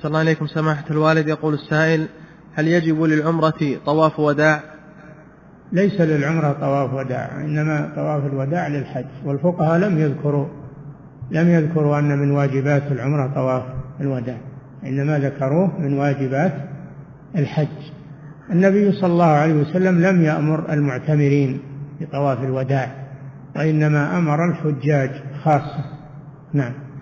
أحسن الله إليكم سماحة الوالد. يقول السائل: هل يجب للعمرة طواف وداع؟ ليس للعمرة طواف وداع، إنما طواف الوداع للحج، والفقهاء لم يذكروا أن من واجبات العمرة طواف الوداع، إنما ذكروه من واجبات الحج. النبي صلى الله عليه وسلم لم يأمر المعتمرين بطواف الوداع، وإنما أمر الحجاج خاصة. نعم.